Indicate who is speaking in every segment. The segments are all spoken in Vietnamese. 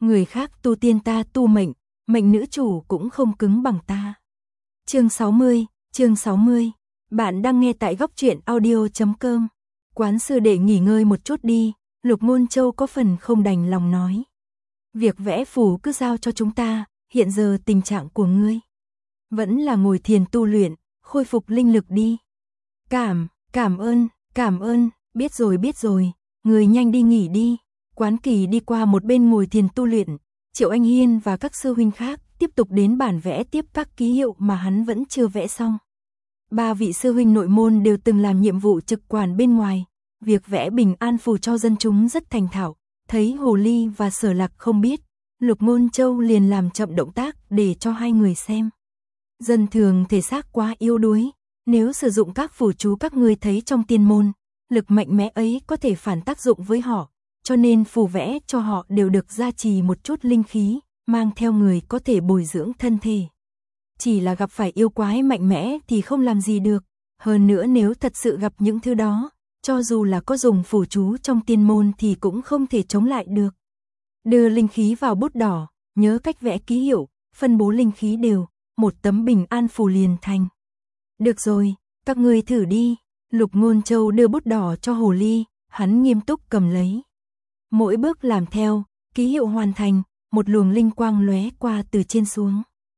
Speaker 1: người khác tu tiên ta tu mệnh, mệnh nữ chủ cũng không cứng bằng ta. Chương 60. Bạn đang nghe tại góc truyện audio.com. Quán sư đệ nghỉ ngơi một chút đi, Lục Ngôn Châu có phần không đành lòng nói. Việc vẽ phù cứ giao cho chúng ta, hiện giờ tình trạng của ngươi vẫn là ngồi thiền tu luyện, khôi phục linh lực đi. Cảm ơn, biết rồi, người nhanh đi nghỉ đi. Quán Kỳ đi qua một bên ngồi thiền tu luyện, Triệu Anh Hiên và các sư huynh khác tiếp tục đến bản vẽ tiếp các ký hiệu mà hắn vẫn chưa vẽ xong. 3 vị sư huynh nội môn đều từng làm nhiệm vụ trực quản bên ngoài, việc vẽ bình an phù cho dân chúng rất thành thạo, thấy Hồ Ly và Sở Lạc không biết, Lục Ngôn Châu liền làm chậm động tác để cho hai người xem. Dân thường thể xác quá yếu đuối, nếu sử dụng các phù chú các ngươi thấy trong tiên môn, lực mạnh mẽ ấy có thể phản tác dụng với họ, cho nên phù vẽ cho họ đều được gia trì một chút linh khí, mang theo người có thể bồi dưỡng thân thể. Chỉ là gặp phải yêu quái mạnh mẽ thì không làm gì được, hơn nữa nếu thật sự gặp những thứ đó, cho dù là có dùng phù chú trong tiên môn thì cũng không thể chống lại được. Đưa linh khí vào bút đỏ, nhớ cách vẽ ký hiệu, phân bố linh khí đều, một tấm bình an phù liền thành. Được rồi, các ngươi thử đi. Lục Ngôn Châu đưa bút đỏ cho Hồ Ly, hắn nghiêm túc cầm lấy. Mỗi bước làm theo, ký hiệu hoàn thành, một luồng linh quang lóe qua từ trên xuống.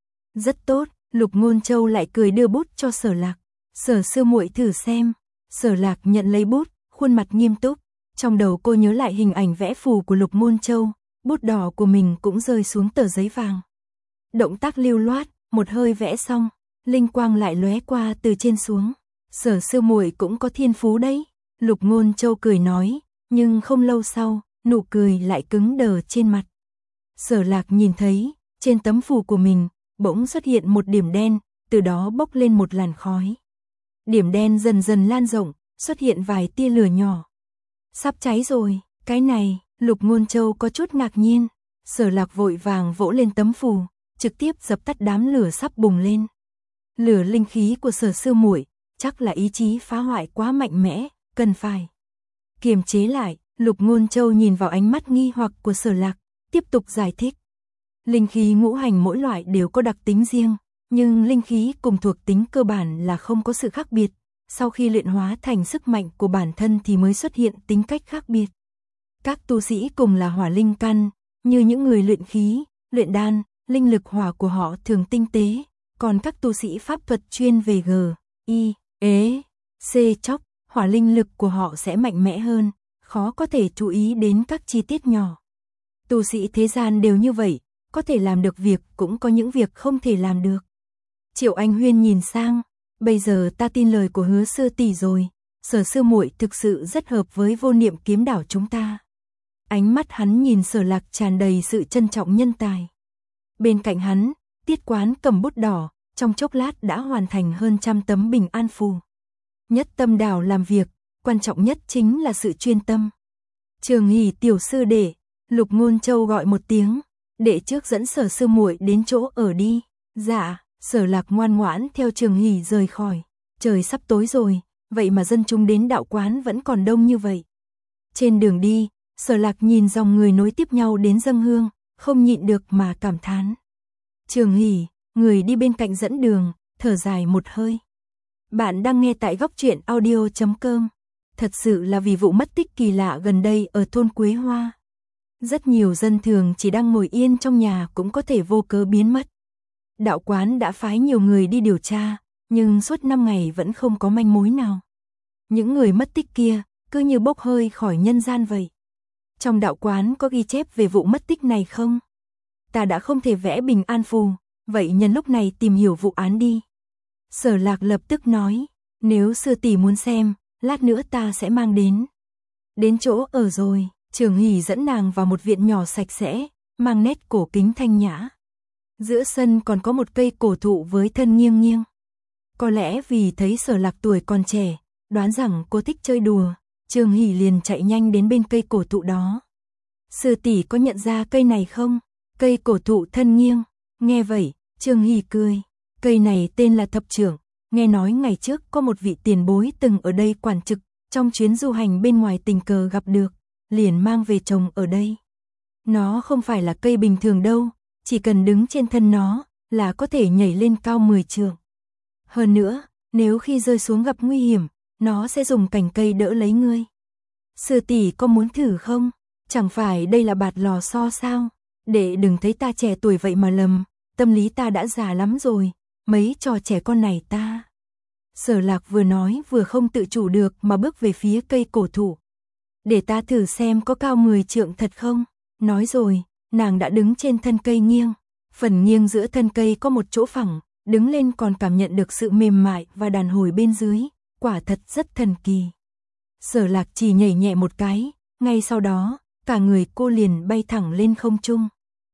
Speaker 1: Rất tốt, Lục Ngôn Châu lại cười đưa bút cho Sở Lạc. Sở sư muội thử xem. Sở Lạc nhận lấy bút, khuôn mặt nghiêm túc. Trong đầu cô nhớ lại hình ảnh vẽ phù của Lục Ngôn Châu, bút đỏ của mình cũng rơi xuống tờ giấy vàng. Động tác lưu loát, một hơi vẽ xong, linh quang lại lóe qua từ trên xuống. Sở sư muội cũng có thiên phú đấy. Lục Ngôn Châu cười nói, nhưng không lâu sau, nụ cười lại cứng đờ trên mặt. Sở Lạc nhìn thấy, trên tấm phù của mình, bỗng xuất hiện một điểm đen, từ đó bốc lên một làn khói. Điểm đen dần dần lan rộng, xuất hiện vài tia lửa nhỏ. Sắp cháy rồi, cái này, Lục Ngôn Châu có chút ngạc nhiên. Sở Lạc vội vàng vỗ lên tấm phù, trực tiếp dập tắt đám lửa sắp bùng lên. Lửa linh khí của Sở sư muội, chắc là ý chí phá hoại quá mạnh mẽ, cần phải kiềm chế lại. Lục Ngôn Châu nhìn vào ánh mắt nghi hoặc của Sở Lạc, tiếp tục giải thích. Linh khí ngũ hành mỗi loại đều có đặc tính riêng, nhưng linh khí cùng thuộc tính cơ bản là không có sự khác biệt. Sau khi luyện hóa thành sức mạnh của bản thân thì mới xuất hiện tính cách khác biệt. Các tu sĩ cùng là hỏa linh căn, như những người luyện khí, luyện đan, linh lực hỏa của họ thường tinh tế, còn các tu sĩ pháp thuật chuyên về G, I, E, C chóc, hỏa linh lực của họ sẽ mạnh mẽ hơn, khó có thể chú ý đến các chi tiết nhỏ. Tu sĩ thế gian đều như vậy, có thể làm được việc cũng có những việc không thể làm được. Triệu Anh Huyên nhìn sang, bây giờ ta tin lời của Hứa sư tỷ rồi, Sở sư muội thực sự rất hợp với Vô Niệm kiếm đảo chúng ta. Ánh mắt hắn nhìn Sở Lạc tràn đầy sự trân trọng nhân tài. Bên cạnh hắn, Tiết Quán cầm bút đỏ, trong chốc lát đã hoàn thành hơn 100 tấm bình an phù. Nhất tâm đảo làm việc, quan trọng nhất chính là sự chuyên tâm. Trường Hỷ tiểu sư đệ, Lục Ngôn Châu gọi một tiếng, đệ trước dẫn Sở sư muội đến chỗ ở đi. Dạ, Sở Lạc ngoan ngoãn theo Trường Hỷ rời khỏi. Trời sắp tối rồi, vậy mà dân chúng đến đạo quán vẫn còn đông như vậy. Trên đường đi, Sở Lạc nhìn dòng người nối tiếp nhau đến dâng hương, không nhịn được mà cảm thán. Trường Hỷ, người đi bên cạnh dẫn đường, thở dài một hơi. Bạn đang nghe tại góc truyện audio.com. Thật sự là vì vụ mất tích kỳ lạ gần đây ở thôn Quế Hoa. Rất nhiều dân thường chỉ đang ngồi yên trong nhà cũng có thể vô cớ biến mất. Đạo quán đã phái nhiều người đi điều tra, nhưng suốt 5 ngày vẫn không có manh mối nào. Những người mất tích kia, cứ như bốc hơi khỏi nhân gian vậy. Trong đạo quán có ghi chép về vụ mất tích này không? Ta đã không thể vẽ bình an phù, vậy nhân lúc này tìm hiểu vụ án đi. Sở Lạc lập tức nói, nếu sư tỷ muốn xem, lát nữa ta sẽ mang đến. Đến chỗ ở rồi, Trường Hỷ dẫn nàng vào một viện nhỏ sạch sẽ, mang nét cổ kính thanh nhã. Giữa sân còn có một cây cổ thụ với thân nghiêng nghiêng. Có lẽ vì thấy Sở Lạc tuổi còn trẻ, đoán rằng cô thích chơi đùa, Trường Hỷ liền chạy nhanh đến bên cây cổ thụ đó. Sư tỷ có nhận ra cây này không? Cây cổ thụ thân nghiêng. Nghe vậy, Trường Hỷ cười. Cây này tên là thập trưởng, nghe nói ngày trước có một vị tiền bối từng ở đây quản trực, trong chuyến du hành bên ngoài tình cờ gặp được, liền mang về trồng ở đây. Nó không phải là cây bình thường đâu, chỉ cần đứng trên thân nó là có thể nhảy lên cao 10 trượng. Hơn nữa, nếu khi rơi xuống gặp nguy hiểm, nó sẽ dùng cành cây đỡ lấy ngươi. Sư tỷ có muốn thử không? Chẳng phải đây là bạt lò xo sao? Để đừng thấy ta trẻ tuổi vậy mà lầm, tâm lý ta đã già lắm rồi, mấy trò trẻ con này ta. Sở Lạc vừa nói vừa không tự chủ được mà bước về phía cây cổ thụ. Để ta thử xem có cao 10 trượng thật không? Nói rồi, nàng đã đứng trên thân cây nghiêng. Phần nghiêng giữa thân cây có một chỗ phẳng, đứng lên còn cảm nhận được sự mềm mại và đàn hồi bên dưới, quả thật rất thần kỳ. Sở Lạc chỉ nhảy nhẹ một cái, ngay sau đó, cả người cô liền bay thẳng lên không trung.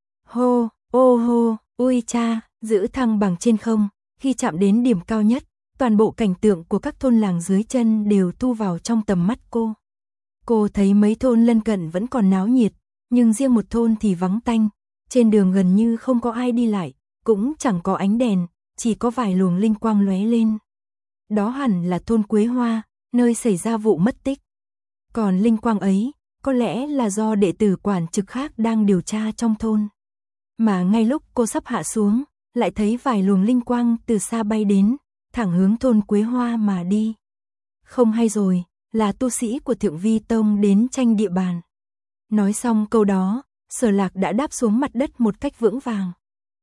Speaker 1: Hô, ô hô, ui cha, giữ thăng bằng trên không, khi chạm đến điểm cao nhất, toàn bộ cảnh tượng của các thôn làng dưới chân đều thu vào trong tầm mắt cô. Cô thấy mấy thôn lân cận vẫn còn náo nhiệt, nhưng riêng một thôn thì vắng tanh, trên đường gần như không có ai đi lại, cũng chẳng có ánh đèn, chỉ có vài luồng linh quang lóe lên. Đó hẳn là thôn Quế Hoa, nơi xảy ra vụ mất tích. Còn linh quang ấy, có lẽ là do đệ tử quản trực khác đang điều tra trong thôn. Mà ngay lúc cô sắp hạ xuống, lại thấy vài luồng linh quang từ xa bay đến, thẳng hướng thôn Quế Hoa mà đi. Không hay rồi, là tu sĩ của Thượng Vi Tông đến tranh địa bàn. Nói xong câu đó, Sở Lạc đã đáp xuống mặt đất một cách vững vàng.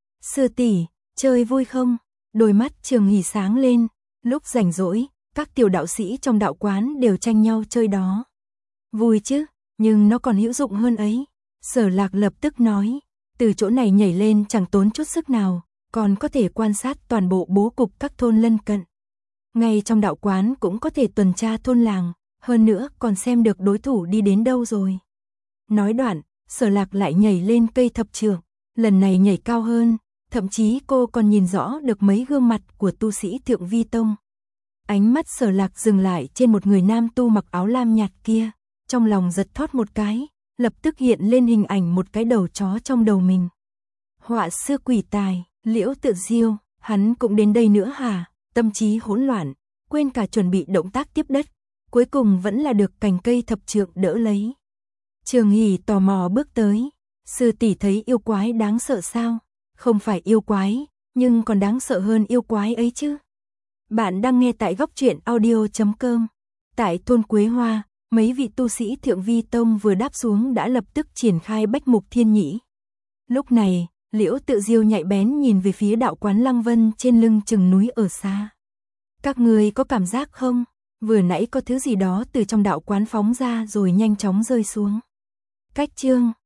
Speaker 1: Sư tỷ, chơi vui không? Đôi mắt Trường Hỷ sáng lên, lúc rảnh rỗi, các tiểu đạo sĩ trong đạo quán đều tranh nhau chơi đó. Vui chứ, nhưng nó còn hữu dụng hơn ấy. Sở Lạc lập tức nói, từ chỗ này nhảy lên chẳng tốn chút sức nào, còn có thể quan sát toàn bộ bố cục các thôn lân cận. Ngay trong đạo quán cũng có thể tuần tra thôn làng, hơn nữa còn xem được đối thủ đi đến đâu rồi. Nói đoạn, Sở Lạc lại nhảy lên cây thập trượng, lần này nhảy cao hơn, thậm chí cô còn nhìn rõ được mấy gương mặt của tu sĩ Thượng Vi Tông. Ánh mắt Sở Lạc dừng lại trên một người nam tu mặc áo lam nhạt kia, trong lòng giật thót một cái, lập tức hiện lên hình ảnh một cái đầu chó trong đầu mình. Họa sư quỷ tài, Liễu Tự Diêu, hắn cũng đến đây nữa hả? Tâm trí hỗn loạn, quên cả chuẩn bị động tác tiếp đất, cuối cùng vẫn là được cành cây thập trượng đỡ lấy. Trường Hỷ tò mò bước tới, sư tỷ thấy yêu quái đáng sợ sao? Không phải yêu quái, nhưng còn đáng sợ hơn yêu quái ấy chứ. Bạn đang nghe tại góc truyện audio.com. Tại thôn Quế Hoa, mấy vị tu sĩ Thượng Vi Tông vừa đáp xuống đã lập tức triển khai bách mục thiên nhĩ. Lúc này, Liễu Tự Diêu nhạy bén nhìn về phía đạo quán Lăng Vân trên lưng chừng núi ở xa. Các người có cảm giác không? Vừa nãy có thứ gì đó từ trong đạo quán phóng ra rồi nhanh chóng rơi xuống. Cách chương